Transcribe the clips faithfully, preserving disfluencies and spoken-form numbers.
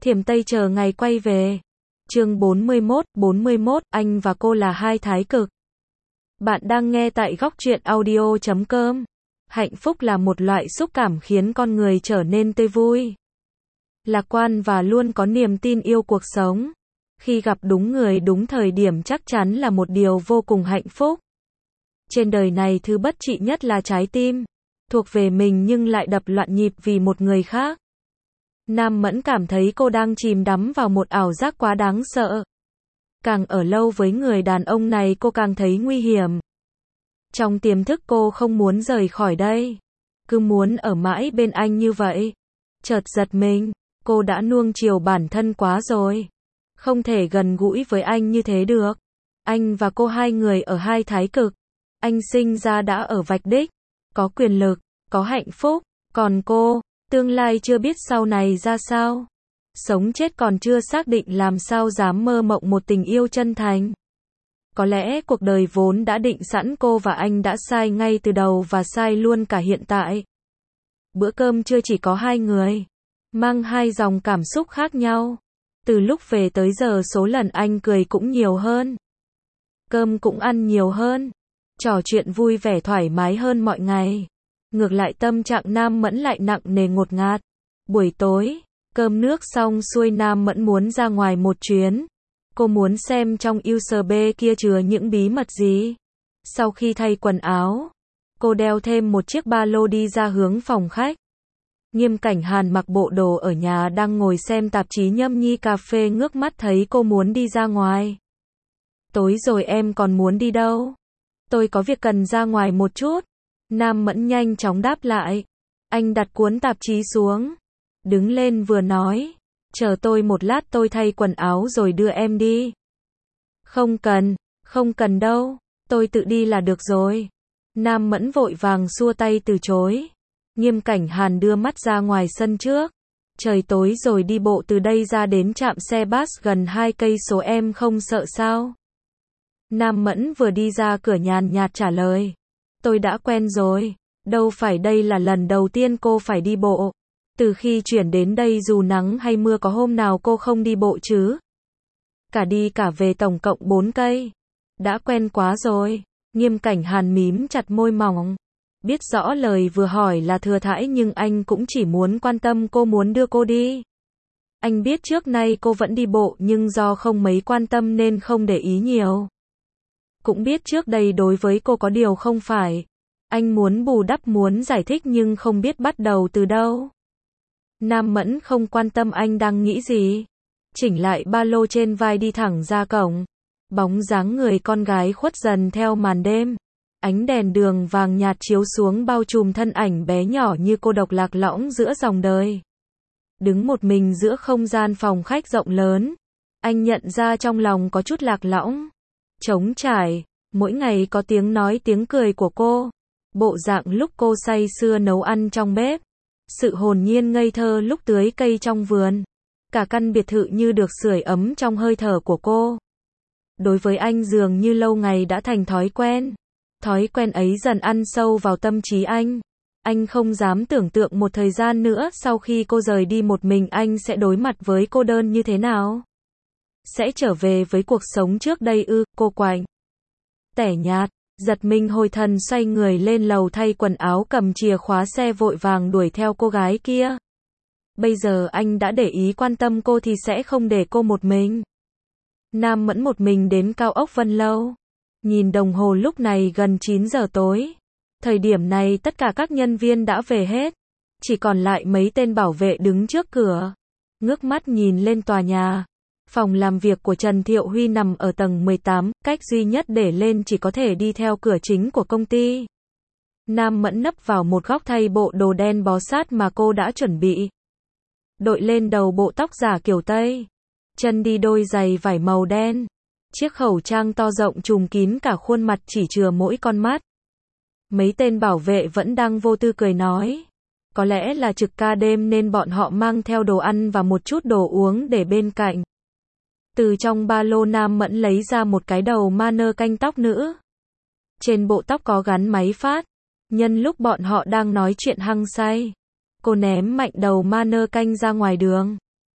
Thiểm Tây chờ ngày quay về. Chương bốn mươi mốt, bốn mươi mốt, anh và cô là hai thái cực. Bạn đang nghe tại góc truyện audio chấm com. Hạnh phúc là một loại xúc cảm khiến con người trở nên tươi vui, lạc quan và luôn có niềm tin yêu cuộc sống. Khi gặp đúng người đúng thời điểm chắc chắn là một điều vô cùng hạnh phúc. Trên đời này thứ bất trị nhất là trái tim, thuộc về mình nhưng lại đập loạn nhịp vì một người khác. Nam Mẫn cảm thấy cô đang chìm đắm vào một ảo giác quá đáng sợ. Càng ở lâu với người đàn ông này cô càng thấy nguy hiểm. Trong tiềm thức cô không muốn rời khỏi đây, cứ muốn ở mãi bên anh như vậy. Chợt giật mình, cô đã nuông chiều bản thân quá rồi. Không thể gần gũi với anh như thế được. Anh và cô hai người ở hai thái cực. Anh sinh ra đã ở vạch đích, có quyền lực, có hạnh phúc. Còn cô, tương lai chưa biết sau này ra sao. Sống chết còn chưa xác định làm sao dám mơ mộng một tình yêu chân thành. Có lẽ cuộc đời vốn đã định sẵn cô và anh đã sai ngay từ đầu và sai luôn cả hiện tại. Bữa cơm trưa chỉ có hai người, mang hai dòng cảm xúc khác nhau. Từ lúc về tới giờ số lần anh cười cũng nhiều hơn. Cơm cũng ăn nhiều hơn. Trò chuyện vui vẻ thoải mái hơn mọi ngày. Ngược lại tâm trạng Nam Mẫn lại nặng nề ngột ngạt. Buổi tối, cơm nước xong xuôi Nam Mẫn muốn ra ngoài một chuyến. Cô muốn xem trong u ét bê kia chứa những bí mật gì. Sau khi thay quần áo, cô đeo thêm một chiếc ba lô đi ra hướng phòng khách. Nghiêm Cảnh Hàn mặc bộ đồ ở nhà đang ngồi xem tạp chí nhâm nhi cà phê ngước mắt thấy cô muốn đi ra ngoài. Tối rồi em còn muốn đi đâu? Tôi có việc cần ra ngoài một chút. Nam Mẫn nhanh chóng đáp lại. Anh đặt cuốn tạp chí xuống, đứng lên vừa nói, chờ tôi một lát tôi thay quần áo rồi đưa em đi. Không cần, không cần đâu, tôi tự đi là được rồi. Nam Mẫn vội vàng xua tay từ chối. Nghiêm Cảnh Hàn đưa mắt ra ngoài sân trước. Trời tối rồi đi bộ từ đây ra đến trạm xe bus gần hai cây số em không sợ sao? Nam Mẫn vừa đi ra cửa nhàn nhạt trả lời. Tôi đã quen rồi, đâu phải đây là lần đầu tiên cô phải đi bộ. Từ khi chuyển đến đây dù nắng hay mưa có hôm nào cô không đi bộ chứ? Cả đi cả về tổng cộng bốn cây. Đã quen quá rồi. Nghiêm Cảnh Hàn mím chặt môi mỏng. Biết rõ lời vừa hỏi là thừa thãi nhưng anh cũng chỉ muốn quan tâm cô muốn đưa cô đi. Anh biết trước nay cô vẫn đi bộ nhưng do không mấy quan tâm nên không để ý nhiều. Cũng biết trước đây đối với cô có điều không phải. Anh muốn bù đắp muốn giải thích nhưng không biết bắt đầu từ đâu. Nam Mẫn không quan tâm anh đang nghĩ gì. Chỉnh lại ba lô trên vai đi thẳng ra cổng. Bóng dáng người con gái khuất dần theo màn đêm. Ánh đèn đường vàng nhạt chiếu xuống bao trùm thân ảnh bé nhỏ như cô độc lạc lõng giữa dòng đời. Đứng một mình giữa không gian phòng khách rộng lớn. Anh nhận ra trong lòng có chút lạc lõng. Trống trải, mỗi ngày có tiếng nói tiếng cười của cô. Bộ dạng lúc cô say sưa nấu ăn trong bếp. Sự hồn nhiên ngây thơ lúc tưới cây trong vườn. Cả căn biệt thự như được sưởi ấm trong hơi thở của cô. Đối với anh dường như lâu ngày đã thành thói quen. Thói quen ấy dần ăn sâu vào tâm trí anh. Anh không dám tưởng tượng một thời gian nữa sau khi cô rời đi một mình anh sẽ đối mặt với cô đơn như thế nào. Sẽ trở về với cuộc sống trước đây ư, cô quạnh. Tẻ nhạt, giật mình hồi thần xoay người lên lầu thay quần áo cầm chìa khóa xe vội vàng đuổi theo cô gái kia. Bây giờ anh đã để ý quan tâm cô thì sẽ không để cô một mình. Nam Mẫn một mình đến cao ốc Vân Lâu. Nhìn đồng hồ lúc này gần chín giờ tối. Thời điểm này tất cả các nhân viên đã về hết. Chỉ còn lại mấy tên bảo vệ đứng trước cửa. Ngước mắt nhìn lên tòa nhà. Phòng làm việc của Trần Thiệu Huy nằm ở tầng mười tám, cách duy nhất để lên chỉ có thể đi theo cửa chính của công ty. Nam Mẫn nấp vào một góc thay bộ đồ đen bó sát mà cô đã chuẩn bị. Đội lên đầu bộ tóc giả kiểu Tây. Chân đi đôi giày vải màu đen. Chiếc khẩu trang to rộng trùm kín cả khuôn mặt chỉ chừa mỗi con mắt. Mấy tên bảo vệ vẫn đang vô tư cười nói. Có lẽ là trực ca đêm nên bọn họ mang theo đồ ăn và một chút đồ uống để bên cạnh. Từ trong ba lô Nam Mẫn lấy ra một cái đầu manơ canh tóc nữ. Trên bộ tóc có gắn máy phát. Nhân lúc bọn họ đang nói chuyện hăng say, cô ném mạnh đầu manơ canh ra ngoài đường.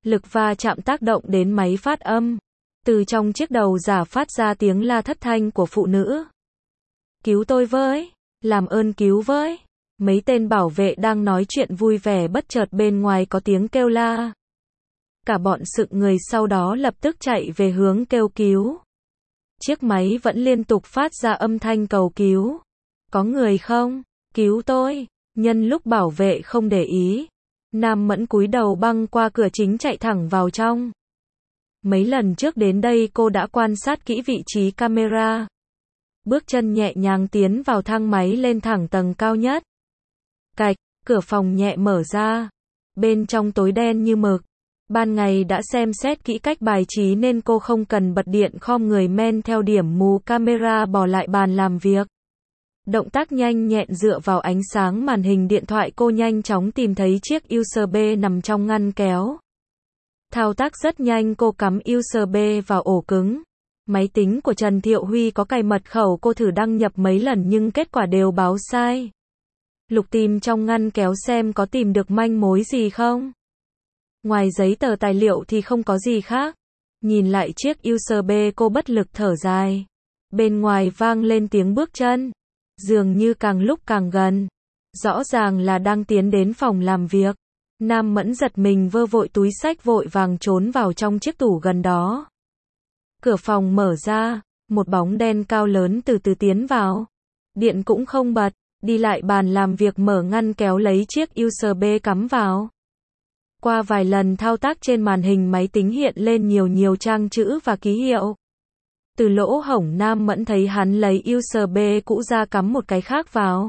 Lực va chạm tác động đến máy phát âm. Từ trong chiếc đầu giả phát ra tiếng la thất thanh của phụ nữ. Cứu tôi với! Làm ơn cứu với! Mấy tên bảo vệ đang nói chuyện vui vẻ bất chợt bên ngoài có tiếng kêu la. Cả bọn sựng người sau đó lập tức chạy về hướng kêu cứu. Chiếc máy vẫn liên tục phát ra âm thanh cầu cứu. Có người không? Cứu tôi! Nhân lúc bảo vệ không để ý, Nam Mẫn cúi đầu băng qua cửa chính chạy thẳng vào trong. Mấy lần trước đến đây cô đã quan sát kỹ vị trí camera. Bước chân nhẹ nhàng tiến vào thang máy lên thẳng tầng cao nhất. Cạch, cửa phòng nhẹ mở ra. Bên trong tối đen như mực. Ban ngày đã xem xét kỹ cách bài trí nên cô không cần bật điện, khom người men theo điểm mù camera bỏ lại bàn làm việc. Động tác nhanh nhẹn dựa vào ánh sáng màn hình điện thoại, cô nhanh chóng tìm thấy chiếc u ét bê nằm trong ngăn kéo. Thao tác rất nhanh, cô cắm u ét bê vào ổ cứng. Máy tính của Trần Thiệu Huy có cài mật khẩu, cô thử đăng nhập mấy lần nhưng kết quả đều báo sai. Lục tìm trong ngăn kéo xem có tìm được manh mối gì không. Ngoài giấy tờ tài liệu thì không có gì khác. Nhìn lại chiếc u ét bê, cô bất lực thở dài. Bên ngoài vang lên tiếng bước chân. Dường như càng lúc càng gần. Rõ ràng là đang tiến đến phòng làm việc. Nam Mẫn giật mình vơ vội túi xách vội vàng trốn vào trong chiếc tủ gần đó. Cửa phòng mở ra, một bóng đen cao lớn từ từ tiến vào. Điện cũng không bật, đi lại bàn làm việc mở ngăn kéo lấy chiếc u ét bê cắm vào. Qua vài lần thao tác trên màn hình máy tính hiện lên nhiều nhiều trang chữ và ký hiệu. Từ lỗ hổng Nam Mẫn thấy hắn lấy u ét bê cũ ra cắm một cái khác vào.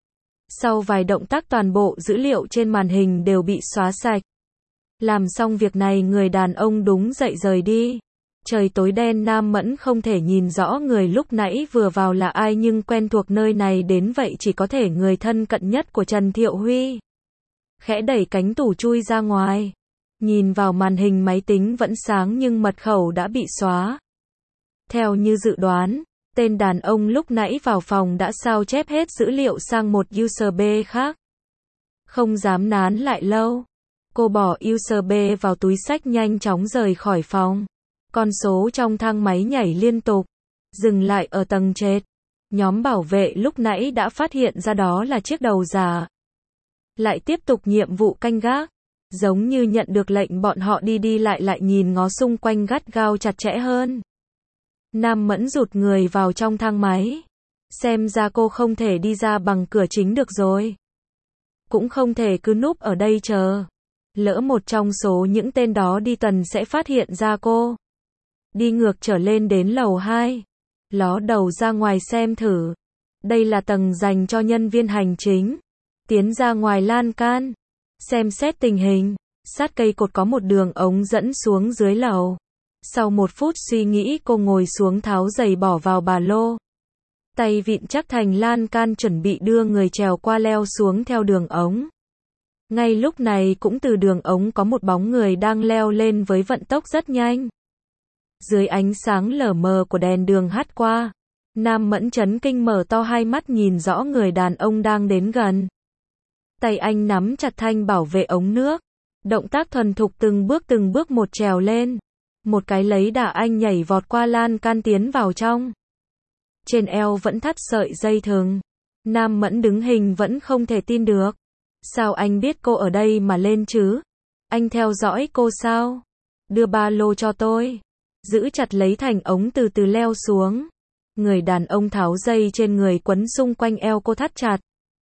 Sau vài động tác toàn bộ dữ liệu trên màn hình đều bị xóa sạch. Làm xong việc này người đàn ông đúng dậy rời đi. Trời tối đen, Nam Mẫn không thể nhìn rõ người lúc nãy vừa vào là ai nhưng quen thuộc nơi này đến vậy chỉ có thể người thân cận nhất của Trần Thiệu Huy. Khẽ đẩy cánh tủ chui ra ngoài. Nhìn vào màn hình máy tính vẫn sáng nhưng mật khẩu đã bị xóa. Theo như dự đoán, tên đàn ông lúc nãy vào phòng đã sao chép hết dữ liệu sang một u ét bê khác. Không dám nán lại lâu. Cô bỏ u ét bê vào túi xách nhanh chóng rời khỏi phòng. Con số trong thang máy nhảy liên tục. Dừng lại ở tầng trệt. Nhóm bảo vệ lúc nãy đã phát hiện ra đó là chiếc đầu giả. Lại tiếp tục nhiệm vụ canh gác. Giống như nhận được lệnh bọn họ đi đi lại lại nhìn ngó xung quanh gắt gao chặt chẽ hơn. Nam Mẫn rụt người vào trong thang máy. Xem ra cô không thể đi ra bằng cửa chính được rồi. Cũng không thể cứ núp ở đây chờ. Lỡ một trong số những tên đó đi tuần sẽ phát hiện ra cô. Đi ngược trở lên đến lầu hai. Ló đầu ra ngoài xem thử. Đây là tầng dành cho nhân viên hành chính. Tiến ra ngoài lan can. Xem xét tình hình. Sát cây cột có một đường ống dẫn xuống dưới lầu. Sau một phút suy nghĩ cô ngồi xuống tháo giày bỏ vào ba lô. Tay vịn chắc thành lan can chuẩn bị đưa người trèo qua leo xuống theo đường ống. Ngay lúc này cũng từ đường ống có một bóng người đang leo lên với vận tốc rất nhanh. Dưới ánh sáng lờ mờ của đèn đường hắt qua, Nam Mẫn chấn kinh mở to hai mắt nhìn rõ người đàn ông đang đến gần. Tay anh nắm chặt thanh bảo vệ ống nước. Động tác thuần thục từng bước từng bước một trèo lên. Một cái lấy đà anh nhảy vọt qua lan can tiến vào trong. Trên eo vẫn thắt sợi dây thừng. Nam Mẫn đứng hình vẫn không thể tin được. Sao anh biết cô ở đây mà lên chứ? Anh theo dõi cô sao? Đưa ba lô cho tôi. Giữ chặt lấy thành ống từ từ leo xuống. Người đàn ông tháo dây trên người quấn xung quanh eo cô thắt chặt.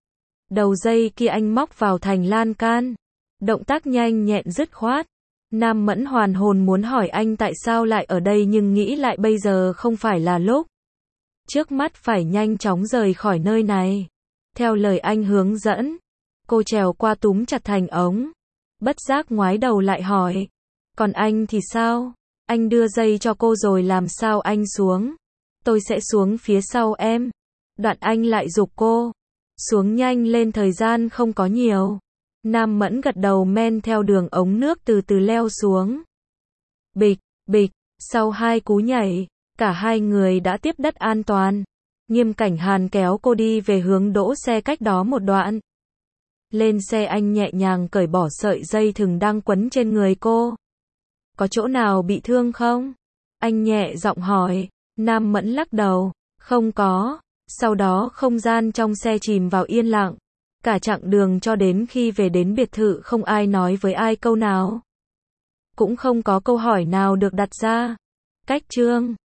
Đầu dây kia anh móc vào thành lan can. Động tác nhanh nhẹn dứt khoát. Nam Mẫn hoàn hồn muốn hỏi anh tại sao lại ở đây nhưng nghĩ lại bây giờ không phải là lúc. Trước mắt phải nhanh chóng rời khỏi nơi này. Theo lời anh hướng dẫn, cô trèo qua túm chặt thành ống. Bất giác ngoái đầu lại hỏi. Còn anh thì sao? Anh đưa dây cho cô rồi làm sao anh xuống? Tôi sẽ xuống phía sau em. Đoạn anh lại giục cô. Xuống nhanh lên, thời gian không có nhiều. Nam Mẫn gật đầu men theo đường ống nước từ từ leo xuống. Bịch, bịch, sau hai cú nhảy, cả hai người đã tiếp đất an toàn. Nghiêm Cảnh Hàn kéo cô đi về hướng đỗ xe cách đó một đoạn. Lên xe anh nhẹ nhàng cởi bỏ sợi dây thừng đang quấn trên người cô. có chỗ nào bị thương không? Anh nhẹ giọng hỏi. Nam Mẫn lắc đầu. Không có. Sau đó không gian trong xe chìm vào yên lặng. Cả chặng đường cho đến khi về đến biệt thự không ai nói với ai câu nào. Cũng không có câu hỏi nào được đặt ra. Cách chương